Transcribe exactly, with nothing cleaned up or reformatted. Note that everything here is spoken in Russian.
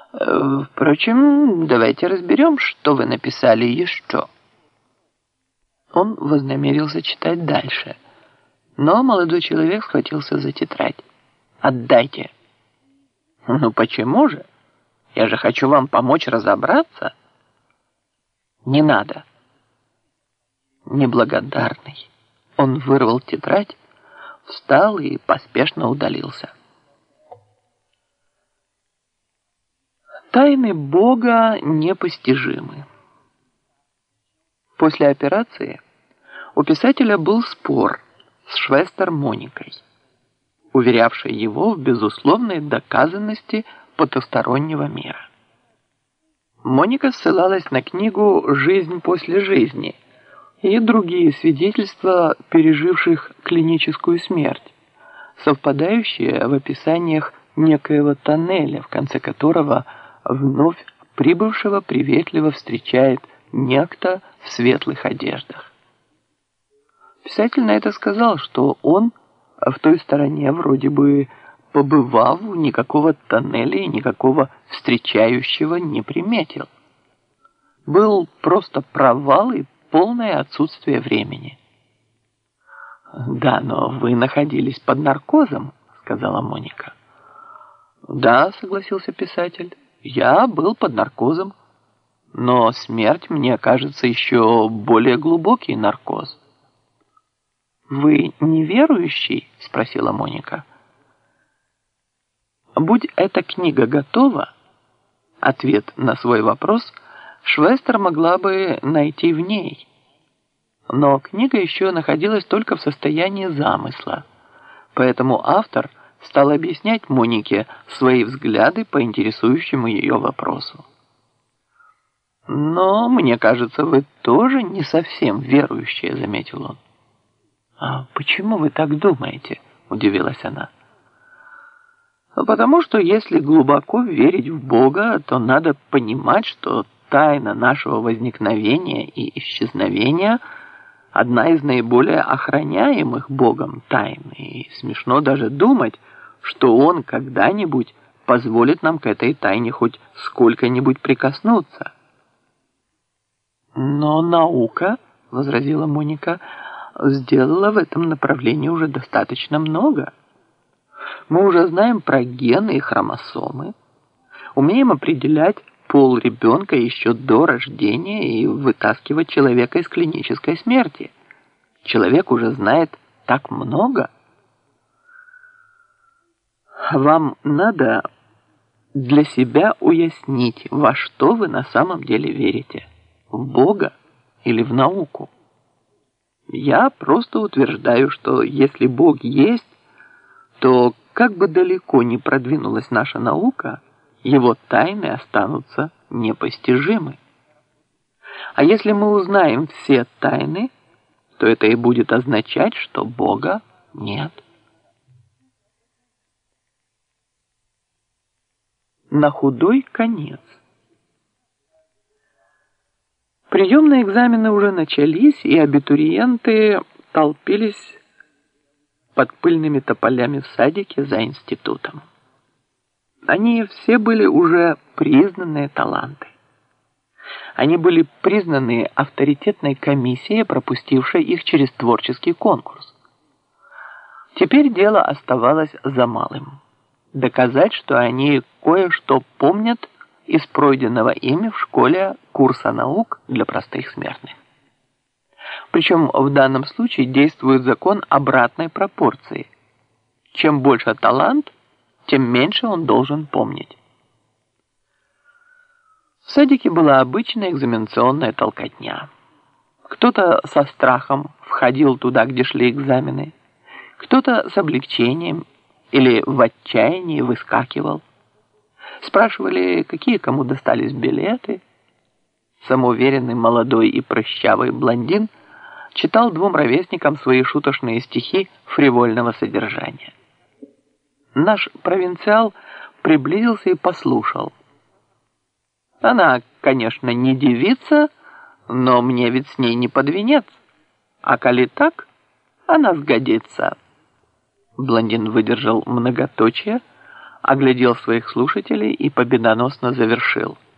Э, Впрочем, давайте разберем, что вы написали еще. Он вознамерился читать дальше, но молодой человек схватился за тетрадь. «Отдайте!» «Ну почему же? Я же хочу вам помочь разобраться». «Не надо». Неблагодарный. Он вырвал тетрадь, встал и поспешно удалился. Тайны Бога непостижимы. После операции у писателя был спор с Швестер-Моникой, уверявшей его в безусловной доказанности потустороннего мира. Моника ссылалась на книгу «Жизнь после жизни» и другие свидетельства переживших клиническую смерть, совпадающие в описаниях некоего тоннеля, в конце которого вновь прибывшего приветливо встречает некто в светлых одеждах. Писатель на это сказал, что он в той стороне вроде бы побывав, никакого тоннеля и никакого встречающего не приметил. Был просто провал и полное отсутствие времени. «Да, но вы находились под наркозом», — сказала Моника. «Да», — согласился писатель, — «я был под наркозом, но смерть мне кажется еще более глубокий наркоз». «Вы неверующий?» — спросила Моника. Будь эта книга готова, ответ на свой вопрос Швестер могла бы найти в ней. Но книга еще находилась только в состоянии замысла, поэтому автор стал объяснять Монике свои взгляды по интересующему ее вопросу. «Но, мне кажется, вы тоже не совсем верующая», — заметил он. «А почему вы так думаете?» — удивилась она. «Потому что если глубоко верить в Бога, то надо понимать, что тайна нашего возникновения и исчезновения — одна из наиболее охраняемых Богом тайн, и смешно даже думать, что Он когда-нибудь позволит нам к этой тайне хоть сколько-нибудь прикоснуться». «Но наука, — возразила Моника, — сделала в этом направлении уже достаточно много. Мы уже знаем про гены и хромосомы, умеем определять пол ребенка еще до рождения и вытаскивать человека из клинической смерти. Человек уже знает так много. Вам надо для себя уяснить, во что вы на самом деле верите, в Бога или в науку. Я просто утверждаю, что если Бог есть, то как бы далеко ни продвинулась наша наука, его тайны останутся непостижимы. А если мы узнаем все тайны, то это и будет означать, что Бога нет. На худой конец. Приемные экзамены уже начались, и абитуриенты толпились под пыльными тополями в садике за институтом. Они все были уже признанные таланты. Они были признаны авторитетной комиссией, пропустившей их через творческий конкурс. Теперь дело оставалось за малым. Доказать, что они кое-что помнят из пройденного ими в школе курса наук для простых смертных. Причем в данном случае действует закон обратной пропорции. Чем больше талант, тем меньше он должен помнить. В садике была обычная экзаменационная толкотня. Кто-то со страхом входил туда, где шли экзамены, кто-то с облегчением или в отчаянии выскакивал. Спрашивали, какие кому достались билеты. Самоуверенный молодой и прыщавый блондин читал двум ровесникам свои шуточные стихи фривольного содержания. Наш провинциал приблизился и послушал. «Она, конечно, не девица, но мне ведь с ней не под венец. А коли так, она сгодится». Блондин выдержал многоточие, оглядел своих слушателей и победоносно завершил.